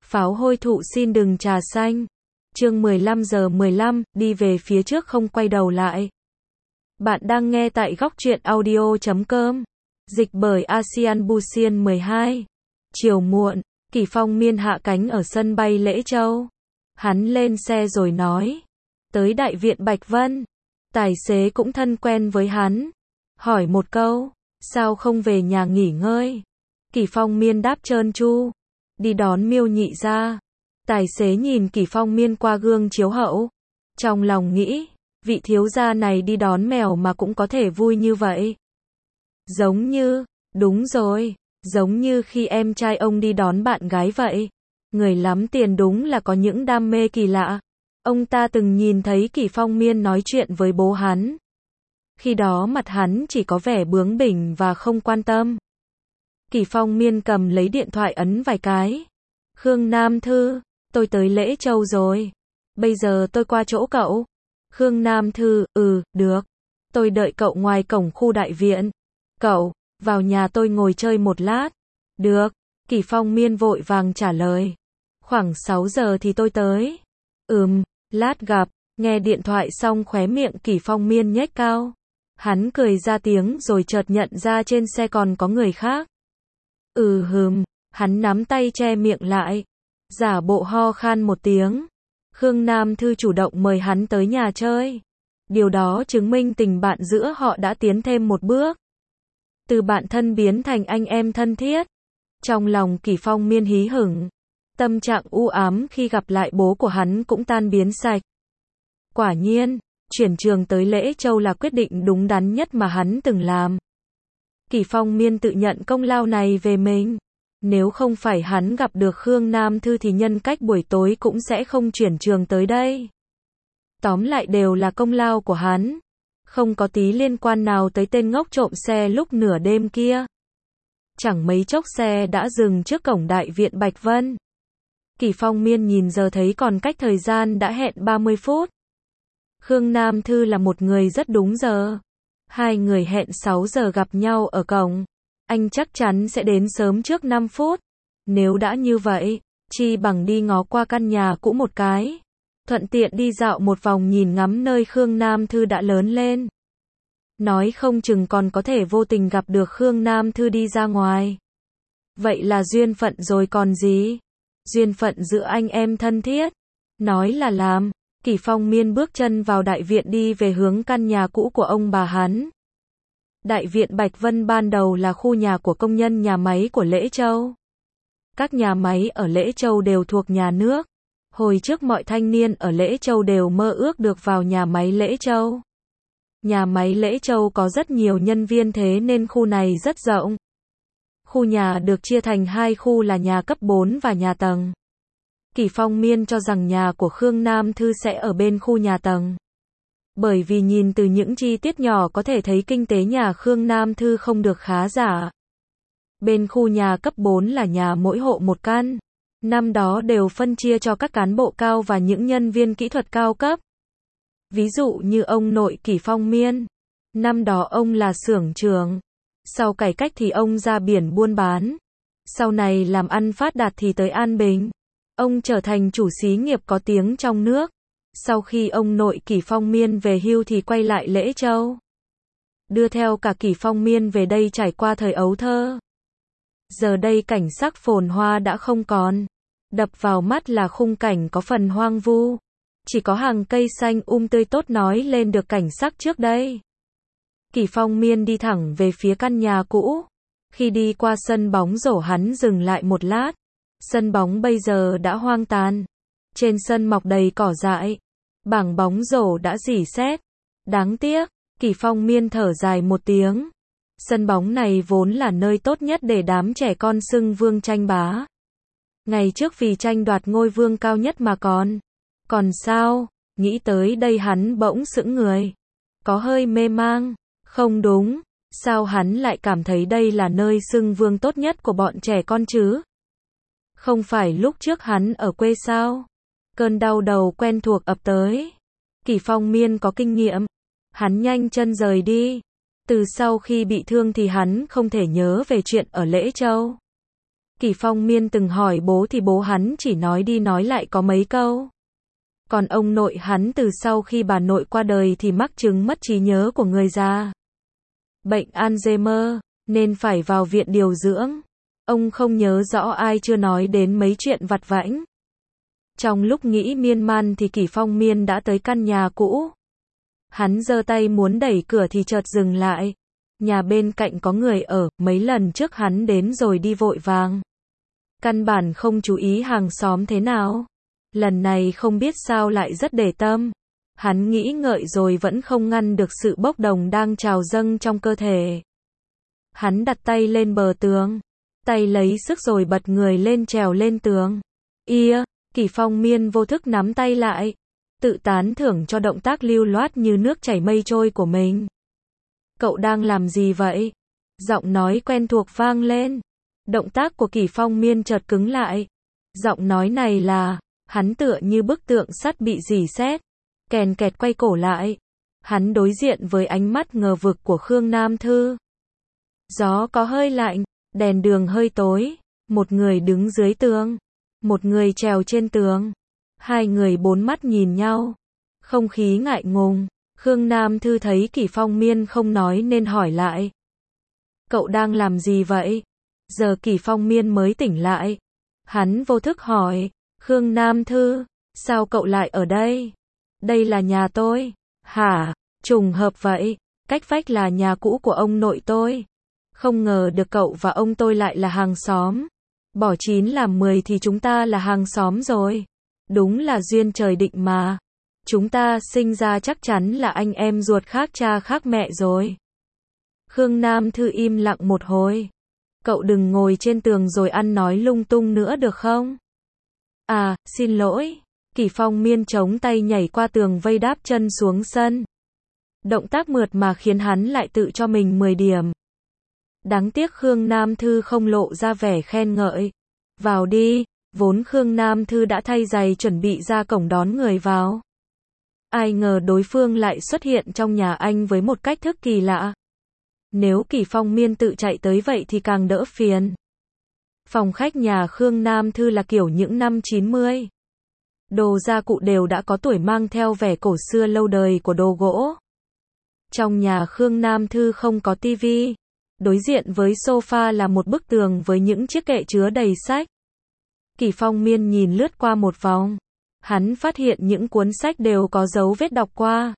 Pháo hôi thụ xin đừng trà xanh. Chương 15:15, đi về phía trước không quay đầu lại. Bạn đang nghe tại góc truyện audio.com. Dịch bởi Asian Busian 12. Chiều muộn, Kỷ Phong Miên hạ cánh ở sân bay Lễ Châu. Hắn lên xe rồi nói. Tới Đại viện Bạch Vân. Tài xế cũng thân quen với hắn. Hỏi một câu, sao không về nhà nghỉ ngơi? Kỷ Phong Miên đáp trơn tru. Đi đón Miêu nhị ra. Tài xế nhìn Kỷ Phong Miên qua gương chiếu hậu. Trong lòng nghĩ, vị thiếu gia này đi đón mèo mà cũng có thể vui như vậy. Đúng rồi, giống như khi em trai ông đi đón bạn gái vậy. Người lắm tiền đúng là có những đam mê kỳ lạ. Ông ta từng nhìn thấy Kỷ Phong Miên nói chuyện với bố hắn. Khi đó mặt hắn chỉ có vẻ bướng bỉnh và không quan tâm. Kỷ Phong Miên cầm lấy điện thoại ấn vài cái. Khương Nam Thư, tôi tới Lễ Châu rồi. Bây giờ tôi qua chỗ cậu. Khương Nam Thư, được. Tôi đợi cậu ngoài cổng khu đại viện. Cậu, vào nhà tôi ngồi chơi một lát. Được. Kỷ Phong Miên vội vàng trả lời. Khoảng 6 giờ thì tôi tới. Lát gặp. Nghe điện thoại xong khóe miệng Kỷ Phong Miên nhếch cao. Hắn cười ra tiếng rồi chợt nhận ra trên xe còn có người khác. Hắn nắm tay che miệng lại. Giả bộ ho khan một tiếng. Khương Nam Thư chủ động mời hắn tới nhà chơi. Điều đó chứng minh tình bạn giữa họ đã tiến thêm một bước. Từ bạn thân biến thành anh em thân thiết. Trong lòng Kỷ Phong Miên hí hửng. Tâm trạng u ám khi gặp lại bố của hắn cũng tan biến sạch. Quả nhiên, chuyển trường tới Lễ Châu là quyết định đúng đắn nhất mà hắn từng làm. Kỷ Phong Miên tự nhận công lao này về mình. Nếu không phải hắn gặp được Khương Nam Thư thì nhân cách buổi tối cũng sẽ không chuyển trường tới đây. Tóm lại đều là công lao của hắn. Không có tí liên quan nào tới tên ngốc trộm xe lúc nửa đêm kia. Chẳng mấy chốc xe đã dừng trước cổng Đại viện Bạch Vân. Kỷ Phong Miên nhìn giờ thấy còn cách thời gian đã hẹn 30 phút. Khương Nam Thư là một người rất đúng giờ. Hai người hẹn 6 giờ gặp nhau ở cổng. Anh chắc chắn sẽ đến sớm trước 5 phút. Nếu đã như vậy, chi bằng đi ngó qua căn nhà cũ một cái. Thuận tiện đi dạo một vòng nhìn ngắm nơi Khương Nam Thư đã lớn lên. Nói không chừng còn có thể vô tình gặp được Khương Nam Thư đi ra ngoài. Vậy là duyên phận rồi còn gì? Duyên phận giữa anh em thân thiết. Nói là làm. Kỷ Phong Miên bước chân vào đại viện đi về hướng căn nhà cũ của ông bà hắn. Đại viện Bạch Vân ban đầu là khu nhà của công nhân nhà máy của Lễ Châu. Các nhà máy ở Lễ Châu đều thuộc nhà nước. Hồi trước mọi thanh niên ở Lễ Châu đều mơ ước được vào nhà máy Lễ Châu. Nhà máy Lễ Châu có rất nhiều nhân viên thế nên khu này rất rộng. Khu nhà được chia thành hai khu là nhà cấp 4 và nhà tầng. Kỷ Phong Miên cho rằng nhà của Khương Nam Thư sẽ ở bên khu nhà tầng. Bởi vì nhìn từ những chi tiết nhỏ có thể thấy kinh tế nhà Khương Nam Thư không được khá giả. Bên khu nhà cấp 4 là nhà mỗi hộ một căn. Năm đó đều phân chia cho các cán bộ cao và những nhân viên kỹ thuật cao cấp. Ví dụ như ông nội Kỷ Phong Miên. Năm đó ông là xưởng trưởng. Sau cải cách thì ông ra biển buôn bán. Sau này làm ăn phát đạt thì tới An Bình. Ông trở thành chủ xí nghiệp có tiếng trong nước. Sau khi ông nội Kỷ Phong Miên về hưu thì quay lại Lễ Châu. Đưa theo cả Kỷ Phong Miên về đây trải qua thời ấu thơ. Giờ đây cảnh sắc phồn hoa đã không còn. Đập vào mắt là khung cảnh có phần hoang vu. Chỉ có hàng cây xanh tươi tốt nói lên được cảnh sắc trước đây. Kỷ Phong Miên đi thẳng về phía căn nhà cũ. Khi đi qua sân bóng rổ hắn dừng lại một lát. Sân bóng bây giờ đã hoang tàn. Trên sân mọc đầy cỏ dại. Bảng bóng rổ đã rỉ sét. Đáng tiếc, Kỷ Phong Miên thở dài một tiếng. Sân bóng này vốn là nơi tốt nhất để đám trẻ con xưng vương tranh bá. Ngày trước vì tranh đoạt ngôi vương cao nhất mà còn sao? Nghĩ tới đây hắn bỗng sững người. Có hơi mê mang. Không đúng. Sao hắn lại cảm thấy đây là nơi xưng vương tốt nhất của bọn trẻ con chứ? Không phải lúc trước hắn ở quê sao? Cơn đau đầu quen thuộc ập tới. Kỷ Phong Miên có kinh nghiệm. Hắn nhanh chân rời đi. Từ sau khi bị thương thì hắn không thể nhớ về chuyện ở Lễ Châu. Kỷ Phong Miên từng hỏi bố thì bố hắn chỉ nói đi nói lại có mấy câu. Còn ông nội hắn từ sau khi bà nội qua đời thì mắc chứng mất trí nhớ của người già. Bệnh Alzheimer, nên phải vào viện điều dưỡng. Ông không nhớ rõ ai chưa nói đến mấy chuyện vặt vãnh. Trong lúc nghĩ miên man thì Kỷ Phong Miên đã tới căn nhà cũ. Hắn giơ tay muốn đẩy cửa thì chợt dừng lại. Nhà bên cạnh có người ở, mấy lần trước hắn đến rồi đi vội vàng. Căn bản không chú ý hàng xóm thế nào. Lần này không biết sao lại rất để tâm. Hắn nghĩ ngợi rồi vẫn không ngăn được sự bốc đồng đang trào dâng trong cơ thể. Hắn đặt tay lên bờ tường. Tay lấy sức rồi bật người lên trèo lên tường. Kỷ Phong Miên vô thức nắm tay lại. Tự tán thưởng cho động tác lưu loát như nước chảy mây trôi của mình. Cậu đang làm gì vậy? Giọng nói quen thuộc vang lên. Động tác của Kỷ Phong Miên chợt cứng lại. Giọng nói này là, hắn tựa như bức tượng sắt bị rỉ sét, kèn kẹt quay cổ lại. Hắn đối diện với ánh mắt ngờ vực của Khương Nam Thư. Gió có hơi lạnh, đèn đường hơi tối, một người đứng dưới tường, một người trèo trên tường. Hai người bốn mắt nhìn nhau, không khí ngại ngùng. Khương Nam Thư thấy Kỷ Phong Miên không nói nên hỏi lại. Cậu đang làm gì vậy? Giờ Kỷ Phong Miên mới tỉnh lại. Hắn vô thức hỏi, Khương Nam Thư, sao cậu lại ở đây? Đây là nhà tôi. Hả? Trùng hợp vậy, cách vách là nhà cũ của ông nội tôi. Không ngờ được cậu và ông tôi lại là hàng xóm. Bỏ 9 làm 10 thì chúng ta là hàng xóm rồi. Đúng là duyên trời định mà. Chúng ta sinh ra chắc chắn là anh em ruột khác cha khác mẹ rồi. Khương Nam Thư im lặng một hồi. Cậu đừng ngồi trên tường rồi ăn nói lung tung nữa được không? À, xin lỗi. Kỷ Phong Miên chống tay nhảy qua tường vây đáp chân xuống sân. Động tác mượt mà khiến hắn lại tự cho mình 10 điểm. Đáng tiếc Khương Nam Thư không lộ ra vẻ khen ngợi. Vào đi, vốn Khương Nam Thư đã thay giày chuẩn bị ra cổng đón người vào. Ai ngờ đối phương lại xuất hiện trong nhà anh với một cách thức kỳ lạ. Nếu Kỷ Phong Miên tự chạy tới vậy thì càng đỡ phiền. Phòng khách nhà Khương Nam Thư là kiểu những năm 90. Đồ gia cụ đều đã có tuổi mang theo vẻ cổ xưa lâu đời của đồ gỗ. Trong nhà Khương Nam Thư không có tivi. Đối diện với sofa là một bức tường với những chiếc kệ chứa đầy sách. Kỷ Phong Miên nhìn lướt qua một vòng. Hắn phát hiện những cuốn sách đều có dấu vết đọc qua.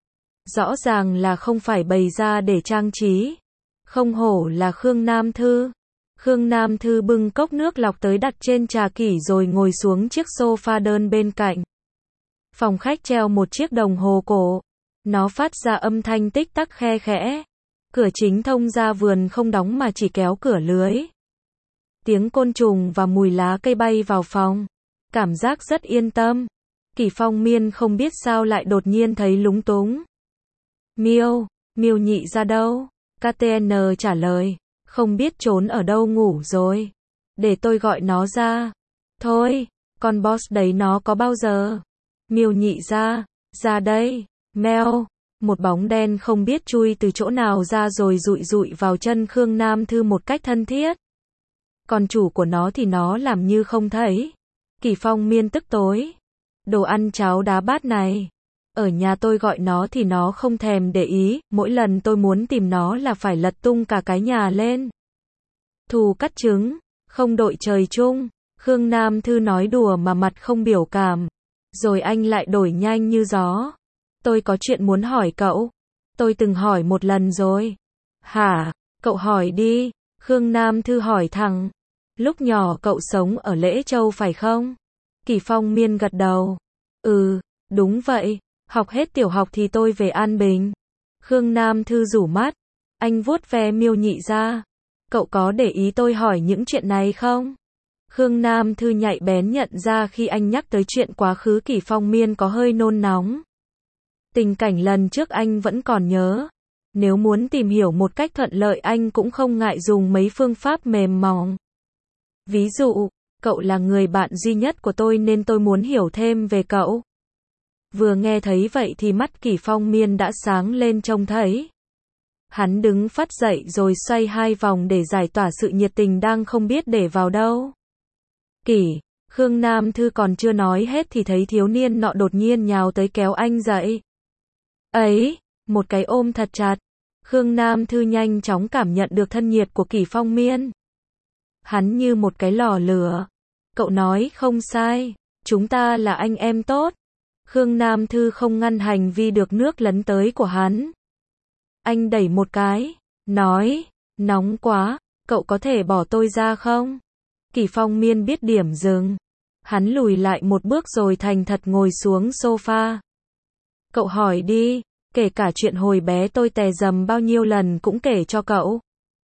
Rõ ràng là không phải bày ra để trang trí. Không hổ là Khương Nam Thư. Khương Nam Thư bưng cốc nước lọc tới đặt trên trà kỷ rồi ngồi xuống chiếc sofa đơn bên cạnh. Phòng khách treo một chiếc đồng hồ cổ. Nó phát ra âm thanh tích tắc khe khẽ. Cửa chính thông ra vườn không đóng mà chỉ kéo cửa lưới. Tiếng côn trùng và mùi lá cây bay vào phòng. Cảm giác rất yên tâm. Kỷ Phong Miên không biết sao lại đột nhiên thấy lúng túng. Miêu, Miêu nhị ra đâu? KTN trả lời. Không biết trốn ở đâu ngủ rồi. Để tôi gọi nó ra. Thôi, con boss đấy nó có bao giờ? Miêu nhị ra đây. Mèo. Một bóng đen không biết chui từ chỗ nào ra rồi dụi dụi vào chân Khương Nam Thư một cách thân thiết. Còn chủ của nó thì nó làm như không thấy. Kỷ Phong Miên tức tối. Đồ ăn cháo đá bát này. Ở nhà tôi gọi nó thì nó không thèm để ý, mỗi lần tôi muốn tìm nó là phải lật tung cả cái nhà lên. Thù cắt trứng, không đội trời chung. Khương Nam Thư nói đùa mà mặt không biểu cảm. Rồi anh lại đổi nhanh như gió. Tôi có chuyện muốn hỏi cậu. Tôi từng hỏi một lần rồi. Hả? Cậu hỏi đi. Khương Nam Thư hỏi thẳng. Lúc nhỏ cậu sống ở Lễ Châu phải không? Kỷ Phong Miên gật đầu. Ừ, đúng vậy. Học hết tiểu học thì tôi về An Bình. Khương Nam Thư rủ mắt. Anh vuốt ve Miêu nhị ra. Cậu có để ý tôi hỏi những chuyện này không? Khương Nam Thư nhạy bén nhận ra khi anh nhắc tới chuyện quá khứ Kỷ Phong Miên có hơi nôn nóng. Tình cảnh lần trước anh vẫn còn nhớ. Nếu muốn tìm hiểu một cách thuận lợi anh cũng không ngại dùng mấy phương pháp mềm mỏng. Ví dụ, cậu là người bạn duy nhất của tôi nên tôi muốn hiểu thêm về cậu. Vừa nghe thấy vậy thì mắt Kỷ Phong Miên đã sáng lên trông thấy. Hắn đứng phát dậy rồi xoay 2 vòng để giải tỏa sự nhiệt tình đang không biết để vào đâu. Khương Nam Thư còn chưa nói hết thì thấy thiếu niên nọ đột nhiên nhào tới kéo anh dậy. Ấy, một cái ôm thật chặt. Khương Nam Thư nhanh chóng cảm nhận được thân nhiệt của Kỷ Phong Miên. Hắn như một cái lò lửa. Cậu nói không sai, chúng ta là anh em tốt. Khương Nam Thư không ngăn hành vi được nước lấn tới của hắn. Anh đẩy một cái, nói, nóng quá, cậu có thể bỏ tôi ra không? Kỷ Phong Miên biết điểm dừng. Hắn lùi lại một bước rồi thành thật ngồi xuống sofa. Cậu hỏi đi, kể cả chuyện hồi bé tôi tè dầm bao nhiêu lần cũng kể cho cậu.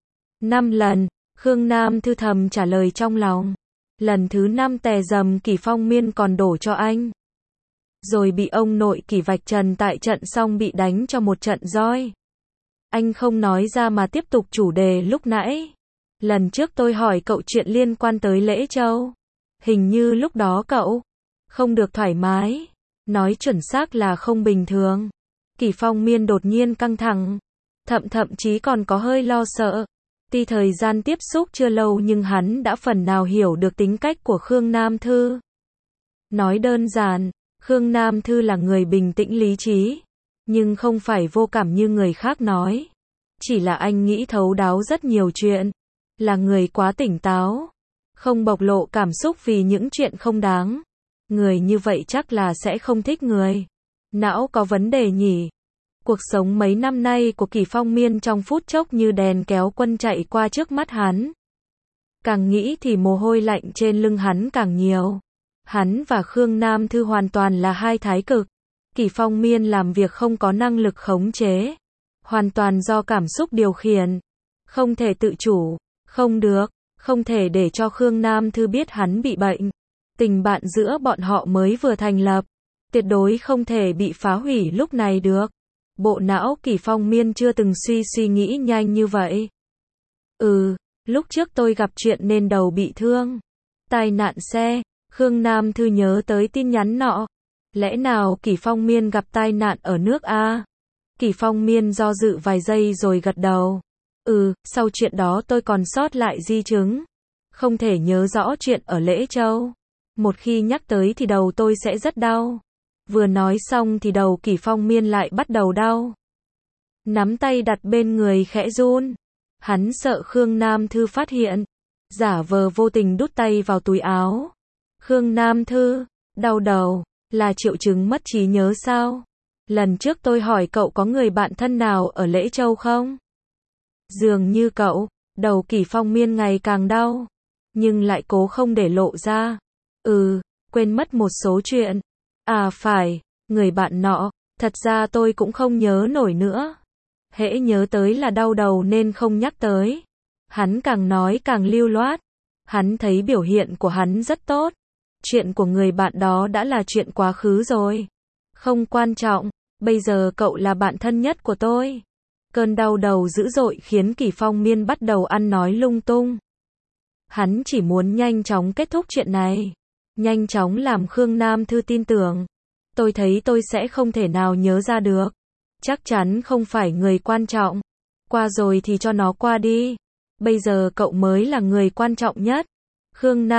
5 lần, Khương Nam Thư thầm trả lời trong lòng. Lần thứ 5 tè dầm Kỷ Phong Miên còn đổ cho anh. Rồi bị ông nội Kỷ vạch trần tại trận xong bị đánh cho một trận roi. Anh không nói ra mà tiếp tục chủ đề lúc nãy. Lần trước tôi hỏi cậu chuyện liên quan tới Lễ Châu. Hình như lúc đó cậu không được thoải mái. Nói chuẩn xác là không bình thường. Kỷ Phong Miên đột nhiên căng thẳng. Thậm chí còn có hơi lo sợ. Tuy thời gian tiếp xúc chưa lâu nhưng hắn đã phần nào hiểu được tính cách của Khương Nam Thư. Nói đơn giản, Khương Nam Thư là người bình tĩnh lý trí. Nhưng không phải vô cảm như người khác nói. Chỉ là anh nghĩ thấu đáo rất nhiều chuyện. Là người quá tỉnh táo. Không bộc lộ cảm xúc vì những chuyện không đáng. Người như vậy chắc là sẽ không thích người. Não có vấn đề nhỉ? Cuộc sống mấy năm nay của Kỷ Phong Miên trong phút chốc như đèn kéo quân chạy qua trước mắt hắn. Càng nghĩ thì mồ hôi lạnh trên lưng hắn càng nhiều. Hắn và Khương Nam Thư hoàn toàn là hai thái cực. Kỷ Phong Miên làm việc không có năng lực khống chế. Hoàn toàn do cảm xúc điều khiển. Không thể tự chủ. Không được. Không thể để cho Khương Nam Thư biết hắn bị bệnh. Tình bạn giữa bọn họ mới vừa thành lập. Tuyệt đối không thể bị phá hủy lúc này được. Bộ não Kỷ Phong Miên chưa từng suy nghĩ nhanh như vậy. Lúc trước tôi gặp chuyện nên đầu bị thương. Tai nạn xe. Khương Nam Thư nhớ tới tin nhắn nọ. Lẽ nào Kỷ Phong Miên gặp tai nạn ở nước A? Kỷ Phong Miên do dự vài giây rồi gật đầu. Sau chuyện đó tôi còn sót lại di chứng. Không thể nhớ rõ chuyện ở Lễ Châu. Một khi nhắc tới thì đầu tôi sẽ rất đau. Vừa nói xong thì đầu Kỷ Phong Miên lại bắt đầu đau. Nắm tay đặt bên người khẽ run. Hắn sợ Khương Nam Thư phát hiện. Giả vờ vô tình đút tay vào túi áo. Khương Nam Thư, đau đầu, là triệu chứng mất trí nhớ sao? Lần trước tôi hỏi cậu có người bạn thân nào ở Lễ Châu không? Dường như cậu, đầu Kỷ Phong Miên ngày càng đau. Nhưng lại cố không để lộ ra. Quên mất một số chuyện. À phải, người bạn nọ, thật ra tôi cũng không nhớ nổi nữa. Hễ nhớ tới là đau đầu nên không nhắc tới. Hắn càng nói càng lưu loát. Hắn thấy biểu hiện của hắn rất tốt. Chuyện của người bạn đó đã là chuyện quá khứ rồi. Không quan trọng, bây giờ cậu là bạn thân nhất của tôi. Cơn đau đầu dữ dội khiến Kỷ Phong Miên bắt đầu ăn nói lung tung. Hắn chỉ muốn nhanh chóng kết thúc chuyện này. Nhanh chóng làm Khương Nam Thư tin tưởng. Tôi thấy tôi sẽ không thể nào nhớ ra được. Chắc chắn không phải người quan trọng. Qua rồi thì cho nó qua đi. Bây giờ cậu mới là người quan trọng nhất. Khương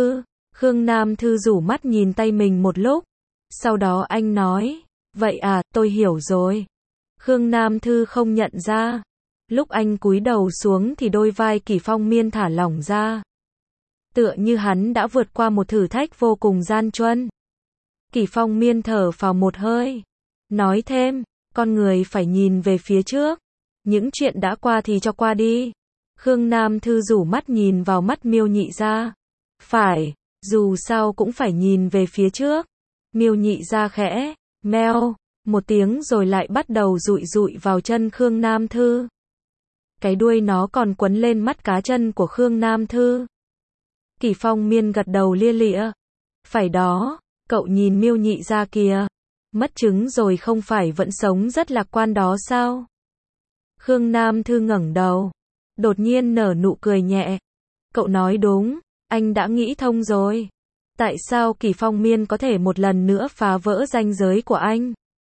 Nam Thư rủ mắt nhìn tay mình một lúc. Sau đó anh nói. Vậy à, tôi hiểu rồi. Khương Nam Thư không nhận ra. Lúc anh cúi đầu xuống thì đôi vai Kỷ Phong Miên thả lỏng ra. Tựa như hắn đã vượt qua một thử thách vô cùng gian truân. Kỷ Phong Miên thở phào một hơi. Nói thêm, con người phải nhìn về phía trước. Những chuyện đã qua thì cho qua đi. Khương Nam Thư rủ mắt nhìn vào mắt Miêu Nhị Gia. Phải, dù sao cũng phải nhìn về phía trước. Miêu Nhị Gia khẽ, meo, một tiếng rồi lại bắt đầu dụi vào chân Khương Nam Thư. Cái đuôi nó còn quấn lên mắt cá chân của Khương Nam Thư. Kỷ Phong Miên gật đầu lia lịa. Phải đó, cậu nhìn Miêu Nhị Gia kìa. Mất trứng rồi không phải vẫn sống rất lạc quan đó sao? Khương Nam Thư ngẩng đầu. Đột nhiên nở nụ cười nhẹ. Cậu nói đúng, anh đã nghĩ thông rồi. Tại sao Kỷ Phong Miên có thể một lần nữa phá vỡ ranh giới của anh?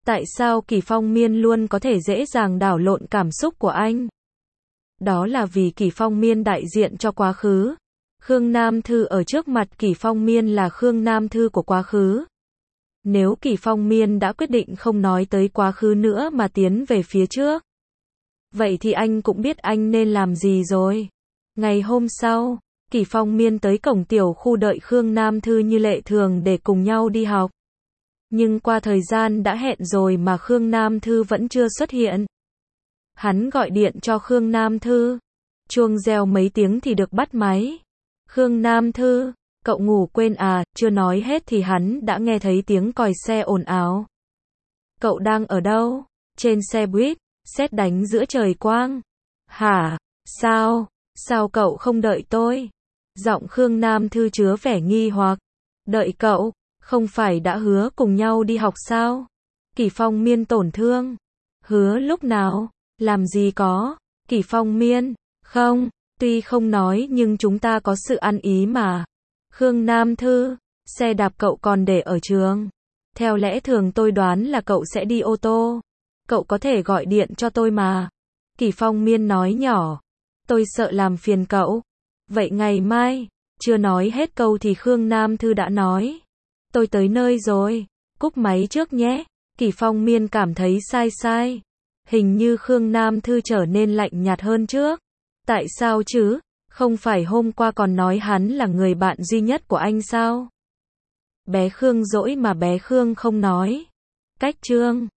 Tại sao Kỷ Phong Miên luôn có thể dễ dàng đảo lộn cảm xúc của anh? Đó là vì Kỷ Phong Miên đại diện cho quá khứ. Khương Nam Thư ở trước mặt Kỷ Phong Miên là Khương Nam Thư của quá khứ. Nếu Kỷ Phong Miên đã quyết định không nói tới quá khứ nữa mà tiến về phía trước, vậy thì anh cũng biết anh nên làm gì rồi. Ngày hôm sau, Kỷ Phong Miên tới cổng tiểu khu đợi Khương Nam Thư như lệ thường để cùng nhau đi học. Nhưng qua thời gian đã hẹn rồi mà Khương Nam Thư vẫn chưa xuất hiện. Hắn gọi điện cho Khương Nam Thư. Chuông reo mấy tiếng thì được bắt máy. Khương Nam Thư, cậu ngủ quên à, chưa nói hết thì hắn đã nghe thấy tiếng còi xe ồn ào. Cậu đang ở đâu? Trên xe buýt, sét đánh giữa trời quang. Hả? Sao? Sao cậu không đợi tôi? Giọng Khương Nam Thư chứa vẻ nghi hoặc. Đợi cậu? Không phải đã hứa cùng nhau đi học sao? Kỷ Phong Miên tổn thương. Hứa lúc nào? Làm gì có? Kỷ Phong Miên, không, tuy không nói nhưng chúng ta có sự ăn ý mà. Khương Nam Thư, xe đạp cậu còn để ở trường. Theo lẽ thường tôi đoán là cậu sẽ đi ô tô. Cậu có thể gọi điện cho tôi mà. Kỷ Phong Miên nói nhỏ. Tôi sợ làm phiền cậu. Vậy ngày mai, chưa nói hết câu thì Khương Nam Thư đã nói. Tôi tới nơi rồi, cúp máy trước nhé. Kỷ Phong Miên cảm thấy sai. Hình như Khương Nam Thư trở nên lạnh nhạt hơn trước. Tại sao chứ? Không phải hôm qua còn nói hắn là người bạn duy nhất của anh sao? Bé Khương dỗi mà bé Khương không nói. Cách chương